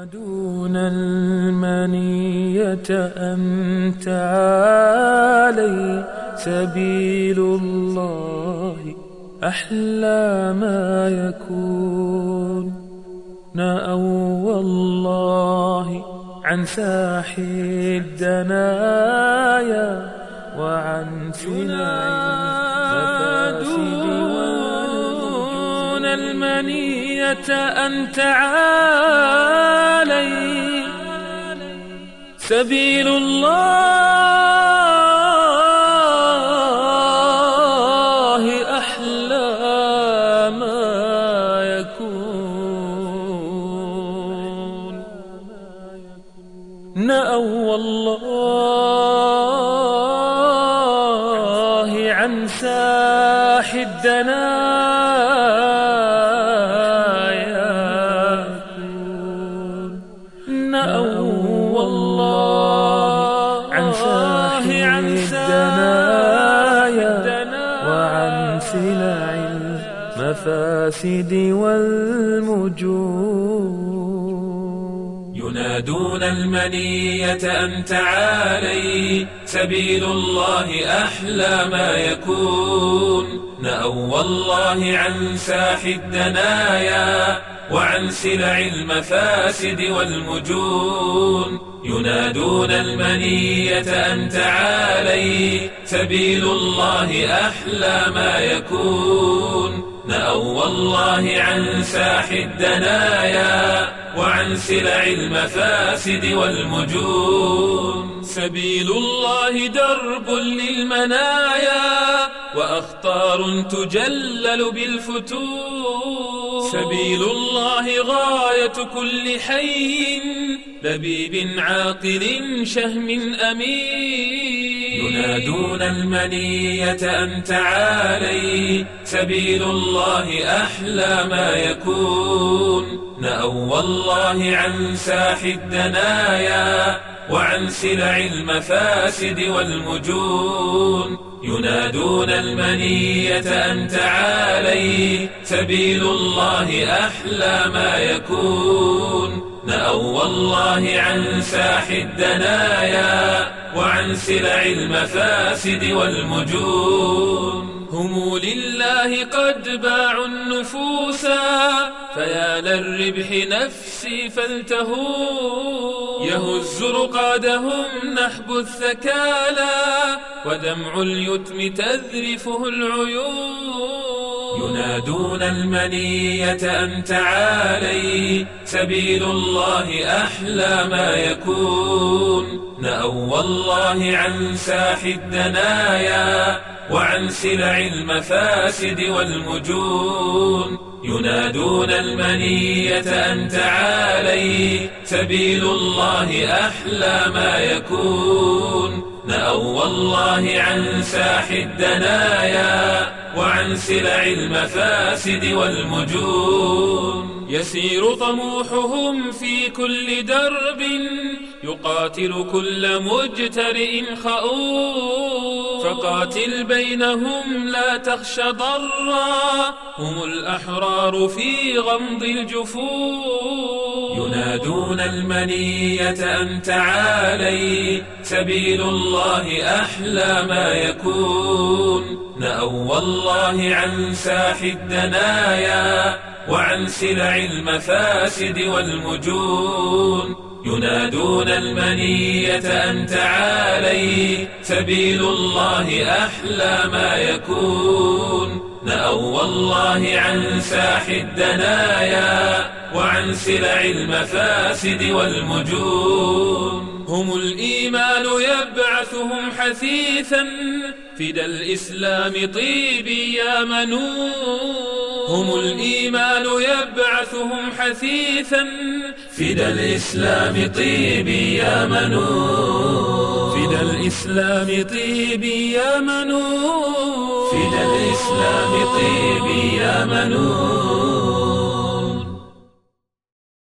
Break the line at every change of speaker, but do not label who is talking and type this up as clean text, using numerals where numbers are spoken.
دون المنية أن تعالي سبيل الله أحلى ما يكون نأوى الله عن ساحي الدنايا وعن دون المنية أن تعالي سبيل الله أحلى ما يكون نأوى الله عن ساح الدنايا نأوى الله عن ساح الدنايا وعن سلع المفاسد والمجون
ينادون المنية أن تعالي سبيل الله أحلى ما يكون نأوى الله عن ساح الدنايا وعن سلع المفاسد والمجون ينادون المنية أن تعالي سبيل الله أحلى ما يكون نأوى الله عن ساح الدنايا وعن سلع المفاسد والمجون سبيل الله درب للمنايا وأخطار تجلل بالفتون سبيل الله غاية كل حي لبيب عاقل شهم أمين ينادون المنية أن تعالي سبيل الله أحلى ما يكون نأوى الله عن ساح الدنايا وعن سلع المفاسد والمجون ينادون المنية أن تعالي سبيل الله أحلى ما يكون نأوى الله عن ساح الدنايا وعن سلع المفاسد والمجون هم لله قد باعوا النفوسا فيا للربح نفسي فالتهوا يهز رقادهم نحب الثكالى ودمع اليتم تذرفه العيون ينادون المنية أن تعالي سبيل الله أحلى ما يكون نأوى الله عن ساح الدنايا وعن سلع المفاسد والمجون ينادون المنية أن تعالي سبيل الله أحلى ما يكون نأوى الله عن ساح الدنايا وعن سلع المفاسد والمجون يسير طموحهم في كل درب يقاتل كل مجترئ خؤون فقاتل بينهم لا تخش ضرا هم الأحرار في غمض الجفون ينادون المنية أن تعالي سبيل الله أحلى ما يكون نأوى الله عن ساح الدنايا وعن سلع المفاسد والمجون ينادون المنية أن تعالي سبيل الله أحلى ما يكون نأوى الله عن ساح الدنايا وعن سلع المفاسد والمجون هم الإيمان يبعثهم حثيثا فدى الإسلام طيبي يا منون هم الإيمان يبعثهم حثيثا فدى الإسلام طيبي يا منون فدى الإسلام طيبي يا منون فدى الإسلام طيبي يا منون